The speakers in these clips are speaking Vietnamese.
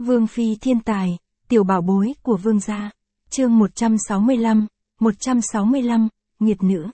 Vương phi thiên tài, tiểu bảo bối của vương gia. Chương 165, nghiệt nữ.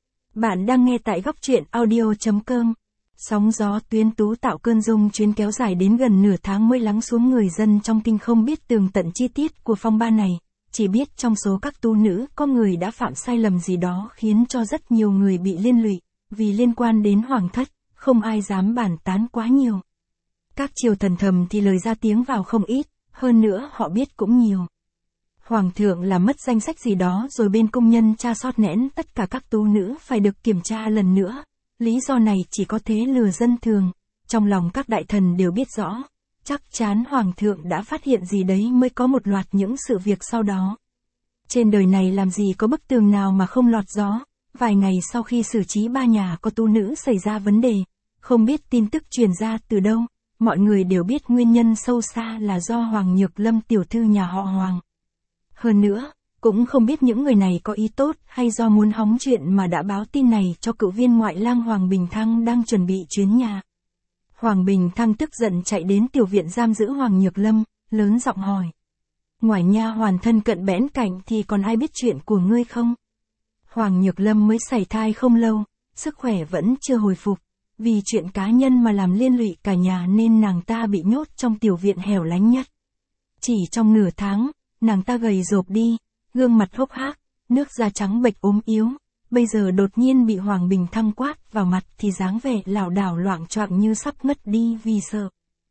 Bạn đang nghe tại góc truyện audio.com. Sóng gió tuyến tú tạo cơn rông chuyến kéo dài đến gần nửa tháng mới lắng xuống, người dân trong kinh không biết tường tận chi tiết của phong ba này, chỉ biết trong số các tu nữ có người đã phạm sai lầm gì đó khiến cho rất nhiều người bị liên lụy, vì liên quan đến hoàng thất, không ai dám bàn tán quá nhiều. Các triều thần thầm thì lời ra tiếng vào không ít, hơn nữa họ biết cũng nhiều. Hoàng thượng làm mất danh sách gì đó rồi bên công nhân tra sót nẽn tất cả các tú nữ phải được kiểm tra lần nữa. Lý do này chỉ có thế lừa dân thường, trong lòng các đại thần đều biết rõ, chắc chắn hoàng thượng đã phát hiện gì đấy mới có một loạt những sự việc sau đó. Trên đời này làm gì có bức tường nào mà không lọt gió. Vài ngày sau khi xử trí ba nhà có tu nữ xảy ra vấn đề, không biết tin tức truyền ra từ đâu, mọi người đều biết nguyên nhân sâu xa là do Hoàng Nhược Lâm tiểu thư nhà họ Hoàng. Hơn nữa, cũng không biết những người này có ý tốt hay do muốn hóng chuyện mà đã báo tin này cho cựu viên ngoại lang Hoàng Bình Thăng đang chuẩn bị chuyến nhà. Hoàng Bình Thăng tức giận chạy đến tiểu viện giam giữ Hoàng Nhược Lâm, lớn giọng hỏi. Ngoài nha hoàn thân cận bẽn cạnh thì còn ai biết chuyện của ngươi không? Hoàng Nhược Lâm mới sảy thai không lâu, sức khỏe vẫn chưa hồi phục, vì chuyện cá nhân mà làm liên lụy cả nhà nên nàng ta bị nhốt trong tiểu viện hẻo lánh nhất. Chỉ trong nửa tháng, nàng ta gầy rộp đi, gương mặt hốc hác, nước da trắng bệch ốm yếu, bây giờ đột nhiên bị Hoàng Bình Thăng quát vào mặt thì dáng vẻ lảo đảo loạng choạng như sắp ngất đi vì sợ.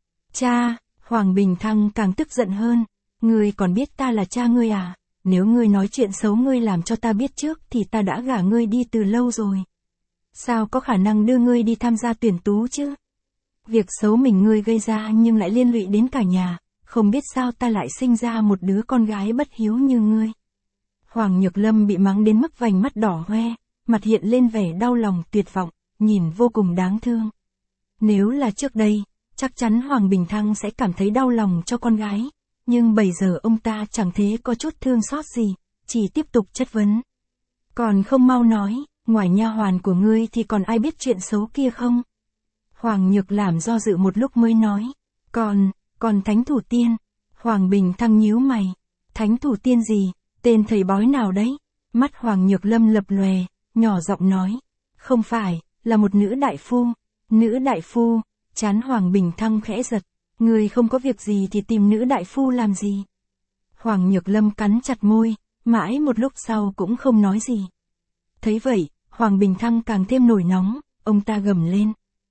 Cha, Hoàng Bình Thăng càng tức giận hơn, ngươi còn biết ta là cha ngươi à? Nếu ngươi nói chuyện xấu ngươi làm cho ta biết trước thì ta đã gả ngươi đi từ lâu rồi. Sao có khả năng đưa ngươi đi tham gia tuyển tú chứ? Việc xấu mình ngươi gây ra nhưng lại liên lụy đến cả nhà, không biết sao ta lại sinh ra một đứa con gái bất hiếu như ngươi. Hoàng Nhược Lâm bị mắng đến mức vành mắt đỏ hoe, mặt hiện lên vẻ đau lòng tuyệt vọng, nhìn vô cùng đáng thương. Nếu là trước đây, chắc chắn Hoàng Bình Thăng sẽ cảm thấy đau lòng cho con gái, nhưng bây giờ ông ta chẳng thế có chút thương xót gì, chỉ tiếp tục chất vấn. Còn không mau nói, ngoài nha hoàn của ngươi thì còn ai biết chuyện xấu kia không? Hoàng Nhược Làm do dự một lúc mới nói. Còn Thánh Thủ Tiên. Hoàng Bình Thăng nhíu mày. Thánh Thủ Tiên gì? Tên thầy bói nào đấy? Mắt Hoàng Nhược Lâm lập lòe, nhỏ giọng nói. Không phải, là một nữ đại phu. Nữ đại phu, trán Hoàng Bình Thăng khẽ giật. Người không có việc gì thì tìm nữ đại phu làm gì? Hoàng Nhược Lâm cắn chặt môi, mãi một lúc sau cũng không nói gì. Thấy vậy, Hoàng Bình Thăng càng thêm nổi nóng, ông ta gầm lên.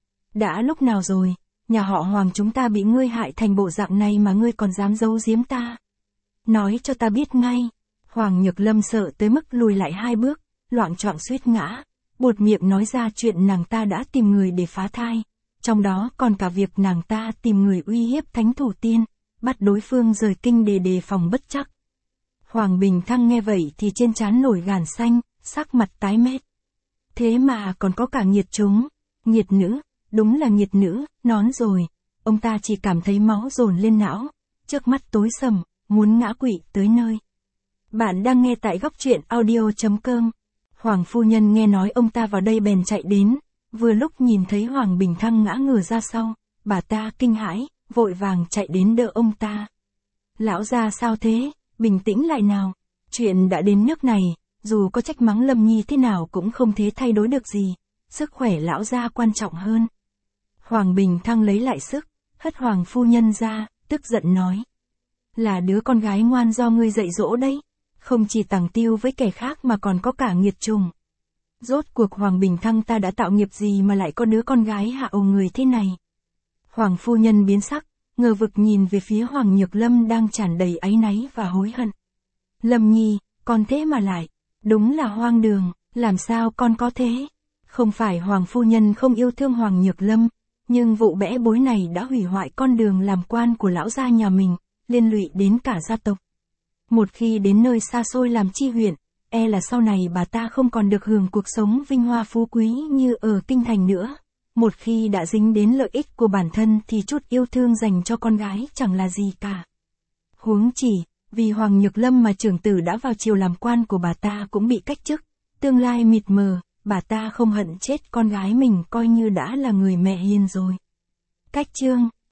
Đã lúc nào rồi, nhà họ Hoàng chúng ta bị ngươi hại thành bộ dạng này mà ngươi còn dám giấu giếm ta? Nói cho ta biết ngay. Hoàng Nhược Lâm sợ tới mức lùi lại 2 bước, loạng choạng suýt ngã, buột miệng nói ra chuyện nàng ta đã tìm người để phá thai. Trong đó còn cả việc nàng ta tìm người uy hiếp Thánh Thủ Tiên, bắt đối phương rời kinh để đề phòng bất trắc. Hoàng Bình Thăng nghe vậy thì trên trán nổi gàn xanh, sắc mặt tái mét. Thế mà còn có cả nghiệt chúng, nghiệt nữ, đúng là nghiệt nữ, nón rồi. Ông ta chỉ cảm thấy máu dồn lên não, trước mắt tối sầm, muốn ngã quỵ tới nơi. Bạn đang nghe tại góc truyện audio.com. Hoàng phu nhân nghe nói ông ta vào đây bèn chạy đến. Vừa lúc nhìn thấy Hoàng Bình Thăng ngã ngửa ra sau, bà ta kinh hãi, vội vàng chạy đến đỡ ông ta. Lão gia sao thế, bình tĩnh lại nào. Chuyện đã đến nước này, dù có trách mắng Lâm Nhi thế nào cũng không thể thay đổi được gì. Sức khỏe lão gia quan trọng hơn. Hoàng Bình Thăng lấy lại sức, hất Hoàng phu nhân ra, tức giận nói. Là đứa con gái ngoan do ngươi dạy dỗ đấy, không chỉ tàng tiêu với kẻ khác mà còn có cả nghiệt trùng. Rốt cuộc Hoàng Bình Thăng ta đã tạo nghiệp gì mà lại có đứa con gái hạ ầu người thế này? Hoàng phu nhân biến sắc, ngờ vực nhìn về phía Hoàng Nhược Lâm đang tràn đầy áy náy và hối hận. Lâm Nhi, con thế mà lại, đúng là hoang đường, làm sao con có thế? Không phải Hoàng phu nhân không yêu thương Hoàng Nhược Lâm, nhưng vụ bẽ bối này đã hủy hoại con đường làm quan của lão gia nhà mình, liên lụy đến cả gia tộc. Một khi đến nơi xa xôi làm chi huyện, e là sau này bà ta không còn được hưởng cuộc sống vinh hoa phú quý như ở kinh thành nữa. Một khi đã dính đến lợi ích của bản thân thì chút yêu thương dành cho con gái chẳng là gì cả. Huống chỉ, vì Hoàng Nhược Lâm mà trưởng tử đã vào triều làm quan của bà ta cũng bị cách chức, tương lai mịt mờ, bà ta không hận chết con gái mình coi như đã là người mẹ hiền rồi. Cách chương,